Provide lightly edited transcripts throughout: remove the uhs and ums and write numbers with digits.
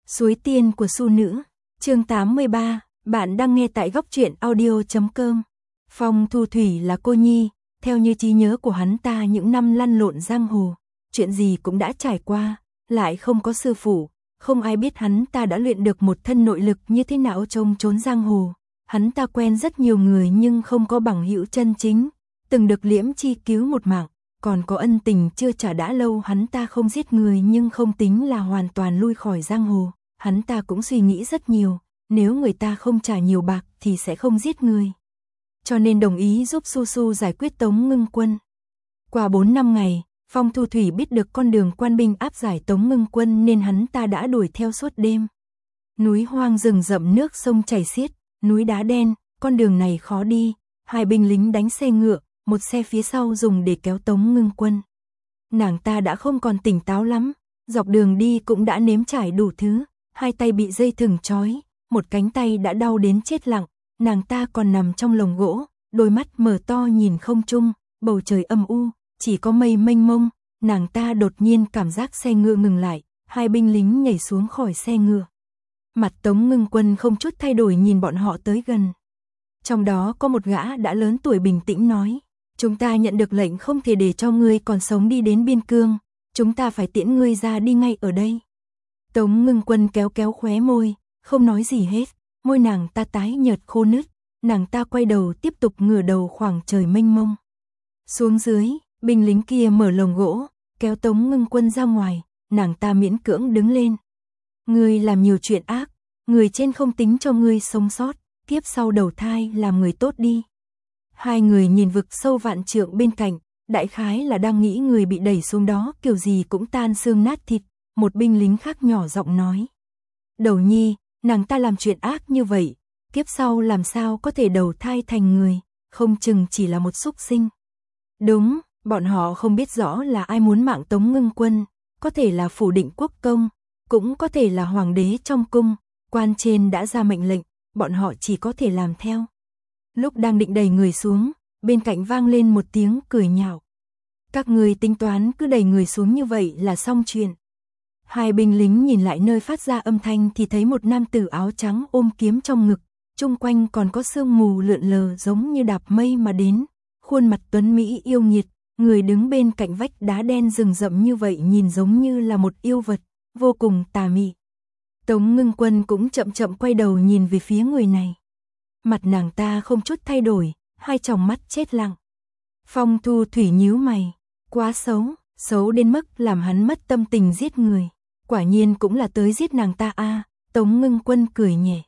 Suối tiên của Su Nữ, chương 83, bạn đang nghe tại góc truyện audio.com. Phong Thu Thủy là cô nhi, theo như trí nhớ của hắn ta những năm lăn lộn giang hồ, chuyện gì cũng đã trải qua, lại không có sư phụ, không ai biết hắn ta đã luyện được một thân nội lực như thế nào trong chốn giang hồ. Hắn ta quen rất nhiều người nhưng không có bằng hữu chân chính, từng được Liễm Chi cứu một mạng, còn có ân tình chưa trả đã lâu. Hắn ta không giết người nhưng không tính là hoàn toàn lui khỏi giang hồ. Hắn ta cũng suy nghĩ rất nhiều, nếu người ta không trả nhiều bạc thì sẽ không giết người. Cho nên đồng ý giúp Su Su giải quyết Tống Ngưng Quân. Qua 4 năm ngày, Phong Thu Thủy biết được con đường quan binh áp giải Tống Ngưng Quân nên hắn ta đã đuổi theo suốt đêm. Núi hoang rừng rậm, nước sông chảy xiết, núi đá đen, con đường này khó đi, hai binh lính đánh xe ngựa, một xe phía sau dùng để kéo Tống Ngưng Quân. Nàng ta đã không còn tỉnh táo lắm, dọc đường đi cũng đã nếm trải đủ thứ, hai tay bị dây thừng trói, một cánh tay đã đau đến chết lặng, nàng ta còn nằm trong lồng gỗ, đôi mắt mở to nhìn không trung, bầu trời âm u, chỉ có mây mênh mông. Nàng ta đột nhiên cảm giác xe ngựa ngừng lại, hai binh lính nhảy xuống khỏi xe ngựa. Mặt Tống Ngưng Quân không chút thay đổi nhìn bọn họ tới gần. Trong đó có một gã đã lớn tuổi bình tĩnh nói: "Chúng ta nhận được lệnh không thể để cho ngươi còn sống đi đến biên cương, chúng ta phải tiễn ngươi ra đi ngay ở đây." Tống Ngưng Quân kéo kéo khóe môi, không nói gì hết, môi nàng ta tái nhợt khô nứt, nàng ta quay đầu tiếp tục ngửa đầu khoảng trời mênh mông. Xuống dưới, binh lính kia mở lồng gỗ, kéo Tống Ngưng Quân ra ngoài, nàng ta miễn cưỡng đứng lên. "Ngươi làm nhiều chuyện ác, người trên không tính cho ngươi sống sót, kiếp sau đầu thai làm người tốt đi." Hai người nhìn vực sâu vạn trượng bên cạnh, đại khái là đang nghĩ người bị đẩy xuống đó kiểu gì cũng tan xương nát thịt. Một binh lính khác nhỏ giọng nói: "Đầu nhi, nàng ta làm chuyện ác như vậy, kiếp sau làm sao có thể đầu thai thành người, không chừng chỉ là một súc sinh." Đúng, bọn họ không biết rõ là ai muốn mạng Tống Ngưng Quân, có thể là Phủ Định Quốc công, cũng có thể là hoàng đế trong cung, quan trên đã ra mệnh lệnh, bọn họ chỉ có thể làm theo. Lúc đang định đẩy người xuống, bên cạnh vang lên một tiếng cười nhạo: "Các người tính toán cứ đẩy người xuống như vậy là xong chuyện." Hai binh lính nhìn lại nơi phát ra âm thanh thì thấy một nam tử áo trắng ôm kiếm trong ngực, chung quanh còn có sương mù lượn lờ giống như đạp mây mà đến, khuôn mặt tuấn mỹ yêu nghiệt, người đứng bên cạnh vách đá đen rừng rậm như vậy nhìn giống như là một yêu vật, vô cùng tà mị. Tống Ngưng Quân cũng chậm chậm quay đầu nhìn về phía người này. Mặt nàng ta không chút thay đổi, hai tròng mắt chết lặng. Phong Thu Thủy nhíu mày, quá xấu, xấu đến mức làm hắn mất tâm tình giết người. Quả nhiên cũng là tới giết nàng ta a. Tống Ngưng Quân cười nhẹ.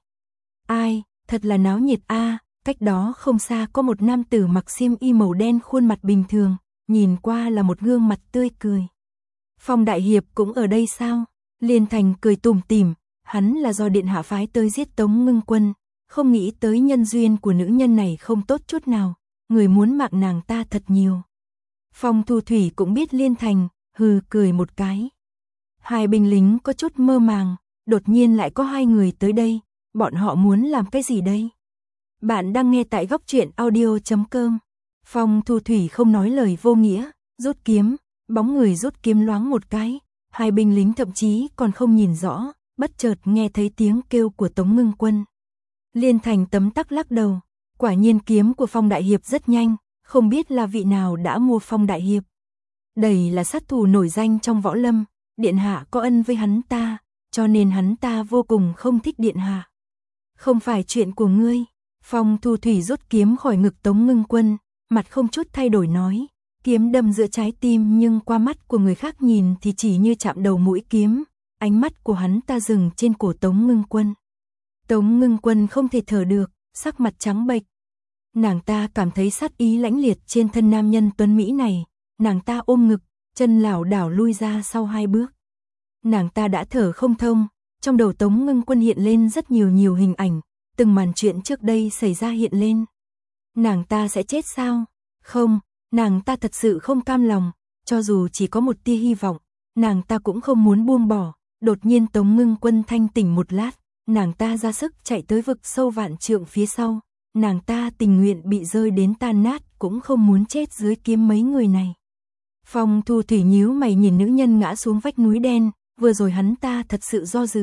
Ai, thật là náo nhiệt a. Cách đó không xa có một nam tử mặc xiêm y màu đen, khuôn mặt bình thường, nhìn qua là một gương mặt tươi cười. Phong đại hiệp cũng ở đây sao? Liên Thành cười tủm tỉm, hắn là do điện hạ phái tới giết Tống Ngưng Quân, không nghĩ tới nhân duyên của nữ nhân này không tốt chút nào, người muốn mạng nàng ta thật nhiều. Phong Thu Thủy cũng biết Liên Thành, hừ cười một cái. Hai binh lính có chút mơ màng, đột nhiên lại có hai người tới đây, bọn họ muốn làm cái gì đây? Bạn đang nghe tại góc truyện audio.com. Phong Thu Thủy không nói lời vô nghĩa, rút kiếm, bóng người rút kiếm loáng một cái, hai binh lính thậm chí còn không nhìn rõ, bất chợt nghe thấy tiếng kêu của Tống Ngưng Quân. Liên Thành tấm tắc lắc đầu, quả nhiên kiếm của Phong đại hiệp rất nhanh, không biết là vị nào đã mua Phong đại hiệp. Đây là sát thủ nổi danh trong võ lâm, điện hạ có ân với hắn ta, cho nên hắn ta vô cùng không thích điện hạ. Không phải chuyện của ngươi. Phong Thu Thủy rút kiếm khỏi ngực Tống Ngưng Quân, mặt không chút thay đổi nói, kiếm đâm giữa trái tim nhưng qua mắt của người khác nhìn thì chỉ như chạm đầu mũi kiếm, ánh mắt của hắn ta dừng trên cổ Tống Ngưng Quân. Tống Ngưng Quân không thể thở được, sắc mặt trắng bệch. Nàng ta cảm thấy sát ý lãnh liệt trên thân nam nhân tuấn mỹ này, nàng ta ôm ngực, chân lảo đảo lui ra sau hai bước. Nàng ta đã thở không thông, trong đầu Tống Ngưng Quân hiện lên rất nhiều hình ảnh, từng màn chuyện trước đây xảy ra hiện lên. Nàng ta sẽ chết sao? Không, nàng ta thật sự không cam lòng, cho dù chỉ có một tia hy vọng, nàng ta cũng không muốn buông bỏ. Đột nhiên Tống Ngưng Quân thanh tỉnh một lát, nàng ta ra sức chạy tới vực sâu vạn trượng phía sau, nàng ta tình nguyện bị rơi đến tan nát cũng không muốn chết dưới kiếm mấy người này. Phong Thu Thủy nhíu mày nhìn nữ nhân ngã xuống vách núi đen, vừa rồi hắn ta thật sự do dự,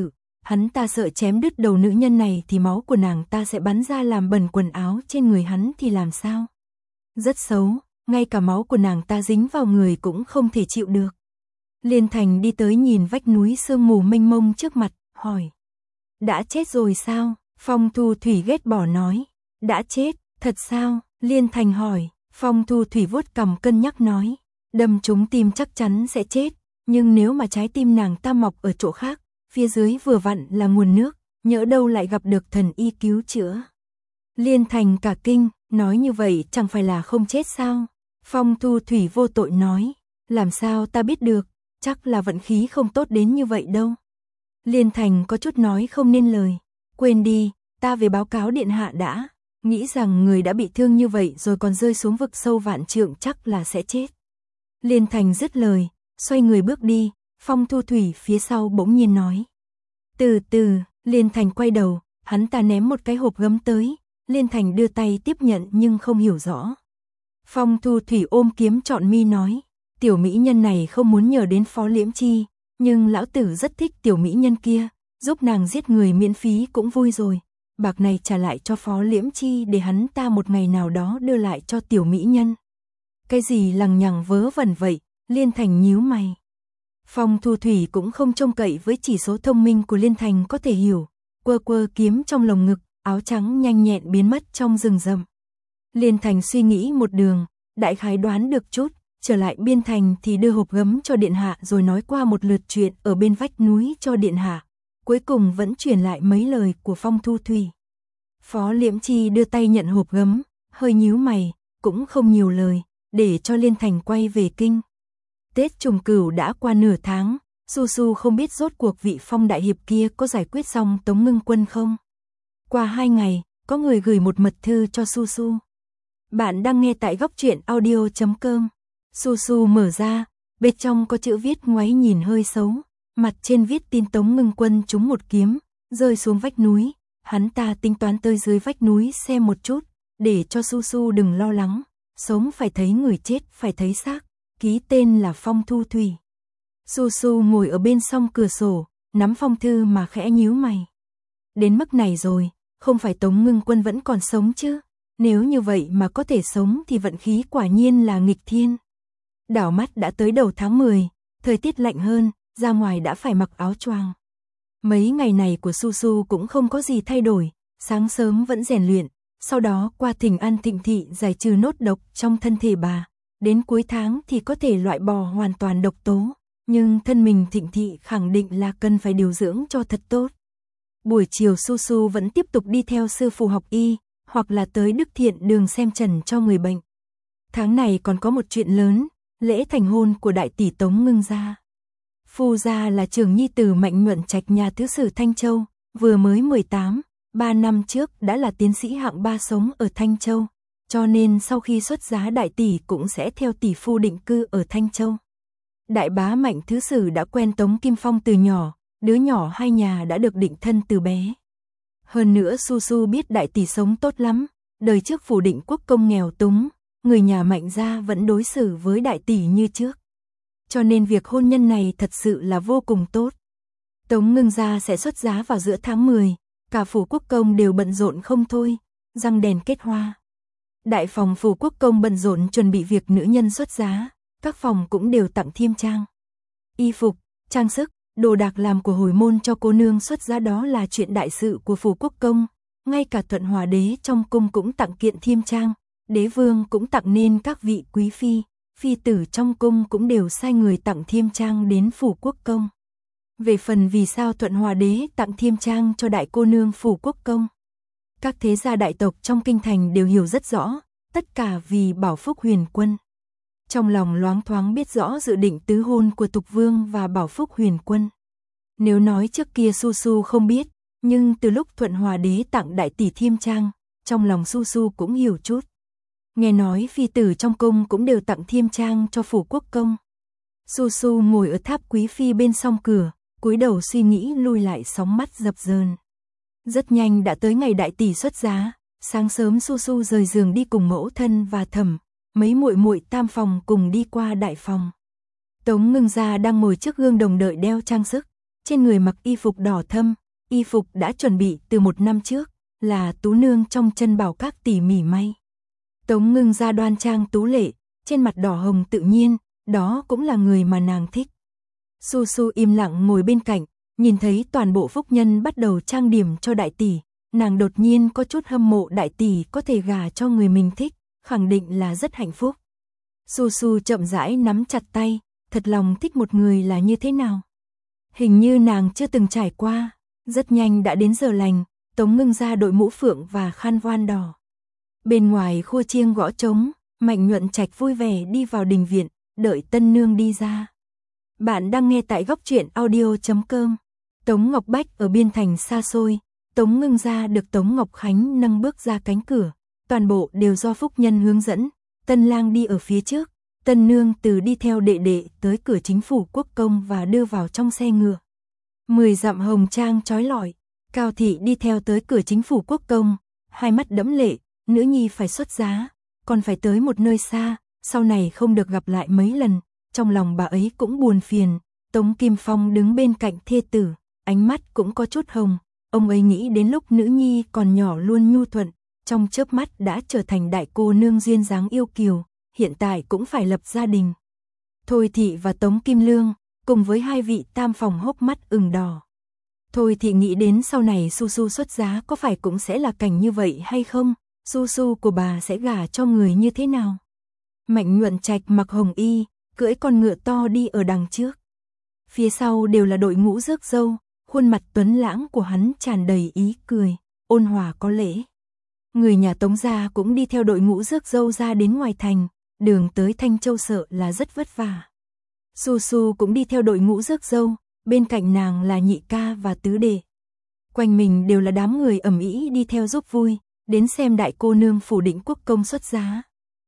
Hắn ta sợ chém đứt đầu nữ nhân này thì máu của nàng ta sẽ bắn ra làm bẩn quần áo trên người hắn thì làm sao? Rất xấu, ngay cả máu của nàng ta dính vào người cũng không thể chịu được. Liên Thành đi tới nhìn vách núi sương mù mênh mông trước mặt, hỏi. Đã chết rồi sao? Phong Thu Thủy ghét bỏ nói. Đã chết, thật sao? Liên Thành hỏi. Phong Thu Thủy vuốt cằm cân nhắc nói. Đâm trúng tim chắc chắn sẽ chết, nhưng nếu mà trái tim nàng ta mọc ở chỗ khác, phía dưới vừa vặn là nguồn nước, nhỡ đâu lại gặp được thần y cứu chữa. Liên Thành cả kinh, nói như vậy chẳng phải là không chết sao? Phong Thu Thủy vô tội nói. Làm sao ta biết được, chắc là vận khí không tốt đến như vậy đâu. Liên Thành có chút nói không nên lời. Quên đi, ta về báo cáo điện hạ đã. Nghĩ rằng người đã bị thương như vậy rồi còn rơi xuống vực sâu vạn trượng chắc là sẽ chết. Liên Thành dứt lời, xoay người bước đi. Phong Thu Thủy phía sau bỗng nhiên nói. Từ từ, Liên Thành quay đầu, hắn ta ném một cái hộp gấm tới. Liên Thành đưa tay tiếp nhận nhưng không hiểu rõ. Phong Thu Thủy ôm kiếm trọn mi nói. Tiểu mỹ nhân này không muốn nhờ đến Phó Liễm Chi, nhưng lão tử rất thích tiểu mỹ nhân kia, giúp nàng giết người miễn phí cũng vui rồi. Bạc này trả lại cho Phó Liễm Chi để hắn ta một ngày nào đó đưa lại cho tiểu mỹ nhân. Cái gì lằng nhằng vớ vẩn vậy? Liên Thành nhíu mày. Phong Thu Thủy cũng không trông cậy với chỉ số thông minh của Liên Thành có thể hiểu, quơ quơ kiếm trong lồng ngực, áo trắng nhanh nhẹn biến mất trong rừng rậm. Liên Thành suy nghĩ một đường, đại khái đoán được chút, trở lại biên thành thì đưa hộp gấm cho điện hạ rồi nói qua một lượt chuyện ở bên vách núi cho điện hạ, cuối cùng vẫn truyền lại mấy lời của Phong Thu Thủy. Phó Liễm Chi đưa tay nhận hộp gấm, hơi nhíu mày, cũng không nhiều lời, để cho Liên Thành quay về kinh. Tết Trùng Cửu đã qua nửa tháng, Su Su không biết rốt cuộc vị Phong đại hiệp kia có giải quyết xong Tống Ngưng Quân không. Qua 2 ngày, có người gửi một mật thư cho Su Su. Bạn đang nghe tại góc truyện audio.com. Su Su mở ra, bên trong có chữ viết ngoáy nhìn hơi xấu, mặt trên viết tin Tống Ngưng Quân trúng một kiếm, rơi xuống vách núi. Hắn ta tính toán tới dưới vách núi xem một chút, để cho Su Su đừng lo lắng, sống phải thấy người chết phải thấy xác, ký tên là Phong Thu Thủy. Su Su ngồi ở bên song cửa sổ, nắm phong thư mà khẽ nhíu mày. Đến mức này rồi, không phải Tống Ngưng Quân vẫn còn sống chứ? Nếu như vậy mà có thể sống thì vận khí quả nhiên là nghịch thiên. Đảo mắt đã tới đầu tháng 10, thời tiết lạnh hơn, ra ngoài đã phải mặc áo choàng. Mấy ngày này của Su Su cũng không có gì thay đổi, sáng sớm vẫn rèn luyện, sau đó qua Thỉnh An Thịnh Thị giải trừ nốt độc trong thân thể bà, đến cuối tháng thì có thể loại bỏ hoàn toàn độc tố, nhưng thân mình Thịnh Thị khẳng định là cần phải điều dưỡng cho thật tốt. Buổi chiều Su Su vẫn tiếp tục đi theo sư phụ học y, hoặc là tới Đức Thiện Đường xem trần cho người bệnh. Tháng này còn có một chuyện lớn, lễ thành hôn của đại tỷ Tống Ngưng gia. Phu gia là trưởng nhi tử Mạnh Nhuận Trạch nhà thứ sử Thanh Châu, vừa mới 18, 3 năm trước đã là tiến sĩ hạng 3 sống ở Thanh Châu, cho nên sau khi xuất giá đại tỷ cũng sẽ theo tỷ phu định cư ở Thanh Châu. Đại bá Mạnh thứ sử đã quen Tống Kim Phong từ nhỏ, đứa nhỏ hai nhà đã được định thân từ bé. Hơn nữa Su Su biết đại tỷ sống tốt lắm, đời trước phủ Định Quốc công nghèo túng, người nhà Mạnh gia vẫn đối xử với đại tỷ như trước. Cho nên việc hôn nhân này thật sự là vô cùng tốt. Tống Ngưng gia sẽ xuất giá vào giữa tháng 10, cả phủ quốc công đều bận rộn không thôi, răng đèn kết hoa. Đại phòng phủ quốc công bận rộn chuẩn bị việc nữ nhân xuất giá, các phòng cũng đều tặng thiêm trang. Y phục, trang sức, đồ đạc làm của hồi môn cho cô nương xuất giá đó là chuyện đại sự của phủ quốc công, ngay cả Thuận Hòa đế trong cung cũng tặng kiện thiêm trang, đế vương cũng tặng nên các vị quý phi, phi tử trong cung cũng đều sai người tặng thiêm trang đến phủ quốc công. Về phần vì sao Thuận Hòa đế tặng thiêm trang cho đại cô nương phủ quốc công, các thế gia đại tộc trong kinh thành đều hiểu rất rõ, tất cả vì Bảo Phúc Huyền Quân. Trong lòng loáng thoáng biết rõ dự định tứ hôn của Tục Vương và Bảo Phúc Huyền Quân. Nếu nói trước kia Su Su không biết, nhưng từ lúc Thuận Hòa đế tặng đại tỷ thiêm trang, trong lòng Su Su cũng hiểu chút. Nghe nói phi tử trong cung cũng đều tặng thiêm trang cho phủ quốc công. Su Su ngồi ở tháp quý phi bên song cửa, cúi đầu suy nghĩ lui lại sóng mắt dập dờn. Rất nhanh đã tới ngày đại tỷ xuất giá, sáng sớm Su Su rời giường đi cùng mẫu thân và thẩm, mấy muội muội tam phòng cùng đi qua đại phòng. Tống Ngưng gia đang ngồi trước gương đồng đợi đeo trang sức, trên người mặc y phục đỏ thâm, y phục đã chuẩn bị từ 1 năm trước, là Tú nương trong chân bảo các tỉ mỉ may. Tống Ngưng Gia đoan trang tú lệ, trên mặt đỏ hồng tự nhiên, đó cũng là người mà nàng thích. Su Su im lặng ngồi bên cạnh, nhìn thấy toàn bộ phúc nhân bắt đầu trang điểm cho đại tỷ, nàng đột nhiên có chút hâm mộ đại tỷ có thể gả cho người mình thích, khẳng định là rất hạnh phúc. Su Su chậm rãi nắm chặt tay, thật lòng thích một người là như thế nào? Hình như nàng chưa từng trải qua. Rất nhanh đã đến giờ lành, Tống Ngưng Gia đội mũ phượng và khăn voan đỏ. Bên ngoài khua chiêng gõ trống, Mạnh Nhuận Trạch vui vẻ đi vào đình viện, đợi tân nương đi ra. Bạn đang nghe tại góc truyện audio.com. Tống Ngọc Bách ở biên thành xa xôi, Tống Ngưng Gia được Tống Ngọc Khánh nâng bước ra cánh cửa, toàn bộ đều do phúc nhân hướng dẫn, tân lang đi ở phía trước, tân nương từ đi theo đệ đệ tới cửa chính phủ quốc công và đưa vào trong xe ngựa. 10 dặm hồng trang chói lọi, Cao thị đi theo tới cửa chính phủ quốc công, hai mắt đẫm lệ, nữ nhi phải xuất giá, còn phải tới một nơi xa, sau này không được gặp lại mấy lần, trong lòng bà ấy cũng buồn phiền. Tống Kim Phong đứng bên cạnh thê tử, ánh mắt cũng có chút hồng, ông ấy nghĩ đến lúc nữ nhi còn nhỏ luôn nhu thuận, trong chớp mắt đã trở thành đại cô nương duyên dáng yêu kiều, hiện tại cũng phải lập gia đình. Thôi thị và Tống Kim Lương, cùng với hai vị tam phòng hốc mắt ửng đỏ. Thôi thị nghĩ đến sau này Su Su xuất giá có phải cũng sẽ là cảnh như vậy hay không, Su Su của bà sẽ gả cho người như thế nào. Mạnh Nhuận Trạch mặc hồng y, cưỡi con ngựa to đi ở đằng trước. Phía sau đều là đội ngũ rước dâu, khuôn mặt tuấn lãng của hắn tràn đầy ý cười, ôn hòa có lễ. Người nhà Tống gia cũng đi theo đội ngũ rước dâu ra đến ngoài thành, đường tới Thanh Châu sợ là rất vất vả. Su Su cũng đi theo đội ngũ rước dâu, bên cạnh nàng là nhị ca và tứ đệ. Quanh mình đều là đám người ầm ĩ đi theo giúp vui, đến xem đại cô nương phủ định quốc công xuất giá.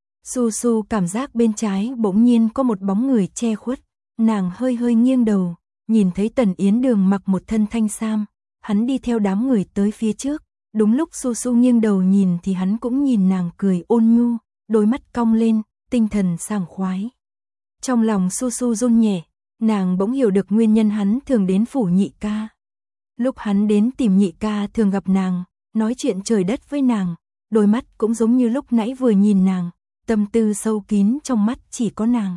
Su Su cảm giác bên trái bỗng nhiên có một bóng người che khuất, nàng hơi hơi nghiêng đầu, nhìn thấy Tần Yến Đường mặc một thân thanh sam, hắn đi theo đám người tới phía trước, đúng lúc Su Su nghiêng đầu nhìn thì hắn cũng nhìn nàng cười ôn nhu, đôi mắt cong lên, tinh thần sảng khoái. Trong lòng Su Su run nhẹ, nàng bỗng hiểu được nguyên nhân hắn thường đến phủ nhị ca. Lúc hắn đến tìm nhị ca thường gặp nàng, nói chuyện trời đất với nàng, đôi mắt cũng giống như lúc nãy vừa nhìn nàng, tâm tư sâu kín trong mắt chỉ có nàng.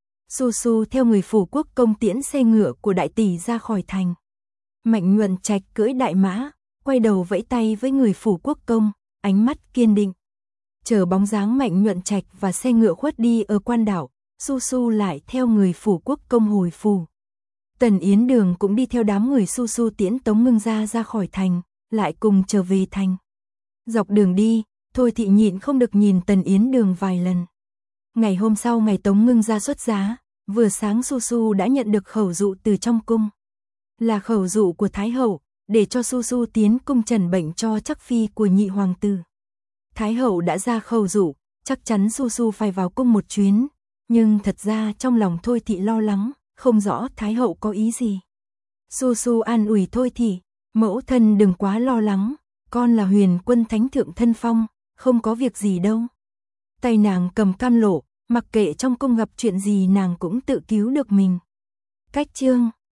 Su Su theo người phủ quốc công tiễn xe ngựa của đại tỷ ra khỏi thành. Mạnh Nhuận Trạch cưỡi đại mã, quay đầu vẫy tay với người phủ quốc công, ánh mắt kiên định. Chờ bóng dáng Mạnh Nhuận Trạch và xe ngựa khuất đi ở quan đảo, Su Su lại theo người phủ quốc công hồi phủ. Tần Yến Đường cũng đi theo đám người Su Su tiễn Tống Ngưng Gia ra khỏi thành, lại cùng trở về thành. Dọc đường đi, Thôi thị nhịn không được nhìn Tần Yến Đường vài lần. Ngày hôm sau ngày Tống Ngưng Gia xuất giá, vừa sáng Su Su đã nhận được khẩu dụ từ trong cung. Là khẩu dụ của Thái hậu, để cho Su Su tiến cung trần bệnh cho chắc phi của nhị hoàng tử. Thái hậu đã ra khẩu dụ, chắc chắn Su Su phải vào cung một chuyến, nhưng thật ra trong lòng Thôi thị lo lắng, không rõ Thái hậu có ý gì. Su Su an ủi Thôi thị, mẫu thân đừng quá lo lắng, con là Huyền Quân Thánh Thượng thân phong, không có việc gì đâu. Tay nàng cầm cam lộ, mặc kệ trong cung gặp chuyện gì nàng cũng tự cứu được mình. Cách chương